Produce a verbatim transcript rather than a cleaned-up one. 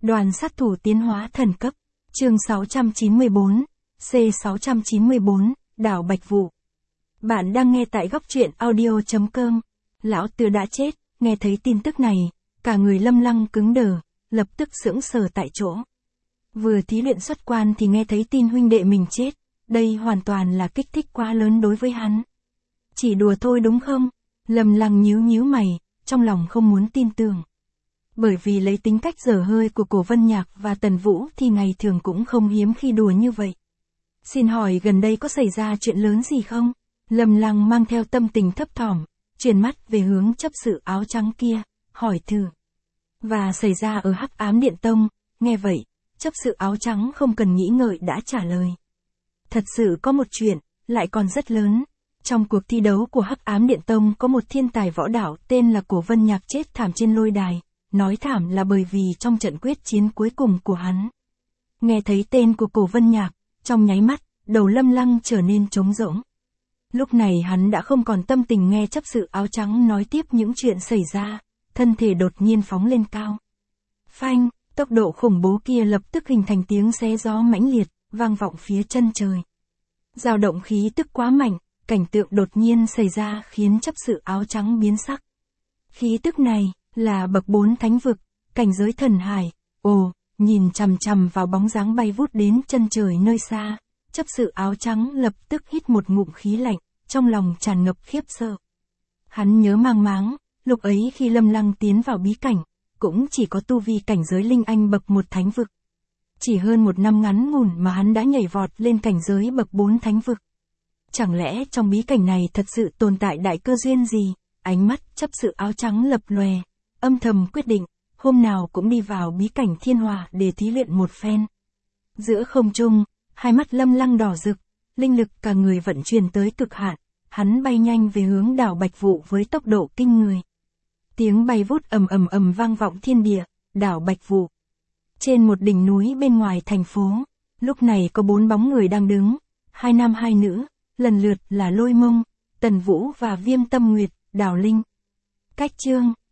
Đoàn sát thủ tiến hóa thần cấp. Chương sáu trăm chín mươi bốn, C sáu trăm chín mươi bốn, đảo Bạch Vụ. Bạn đang nghe tại góc truyện audio chấm com. Lão Tư đã chết, nghe thấy tin tức này, cả người Lâm Lăng cứng đờ, lập tức sững sờ tại chỗ. Vừa thí luyện xuất quan thì nghe thấy tin huynh đệ mình chết, đây hoàn toàn là kích thích quá lớn đối với hắn. Chỉ đùa thôi đúng không? Lâm Lăng nhíu nhíu mày, trong lòng không muốn tin tưởng. Bởi vì lấy tính cách dở hơi của Cổ Vân Nhạc và Tần Vũ thì ngày thường cũng không hiếm khi đùa như vậy. Xin hỏi gần đây có xảy ra chuyện lớn gì không? Lâm Lăng mang theo tâm tình thấp thỏm, chuyển mắt về hướng chấp sự áo trắng kia, hỏi thử. Và xảy ra ở Hắc Ám Điện Tông, nghe vậy, chấp sự áo trắng không cần nghĩ ngợi đã trả lời. Thật sự có một chuyện, lại còn rất lớn. Trong cuộc thi đấu của Hắc Ám Điện Tông có một thiên tài võ đạo tên là Cổ Vân Nhạc chết thảm trên lôi đài. Nói thảm là bởi vì trong trận quyết chiến cuối cùng của hắn. Nghe thấy tên của Cổ Vân Nhạc, trong nháy mắt, đầu Lâm Lăng trở nên trống rỗng. Lúc này hắn đã không còn tâm tình nghe chấp sự áo trắng nói tiếp những chuyện xảy ra, thân thể đột nhiên phóng lên cao. Phanh, tốc độ khủng bố kia lập tức hình thành tiếng xé gió mãnh liệt, vang vọng phía chân trời. Dao động khí tức quá mạnh, cảnh tượng đột nhiên xảy ra khiến chấp sự áo trắng biến sắc. Khí tức này là bậc bốn thánh vực, cảnh giới thần hải. Ồ, nhìn chằm chằm vào bóng dáng bay vút đến chân trời nơi xa, chấp sự áo trắng lập tức hít một ngụm khí lạnh, trong lòng tràn ngập khiếp sợ. Hắn nhớ mang máng, lúc ấy khi Lâm Lăng tiến vào bí cảnh, cũng chỉ có tu vi cảnh giới linh anh bậc một thánh vực. Chỉ hơn một năm ngắn ngủn mà hắn đã nhảy vọt lên cảnh giới bậc bốn thánh vực. Chẳng lẽ trong bí cảnh này thật sự tồn tại đại cơ duyên gì? Ánh mắt chấp sự áo trắng lập lòe, âm thầm quyết định, hôm nào cũng đi vào bí cảnh thiên hòa để thí luyện một phen. Giữa không trung, hai mắt Lâm Lăng đỏ rực, linh lực cả người vận chuyển tới cực hạn, hắn bay nhanh về hướng đảo Bạch Vụ với tốc độ kinh người. Tiếng bay vút ầm ầm ầm vang vọng thiên địa, đảo Bạch Vụ. Trên một đỉnh núi bên ngoài thành phố, lúc này có bốn bóng người đang đứng, hai nam hai nữ, lần lượt là Lôi Mông, Tần Vũ và Viêm Tâm Nguyệt, Đào Linh. Cách chương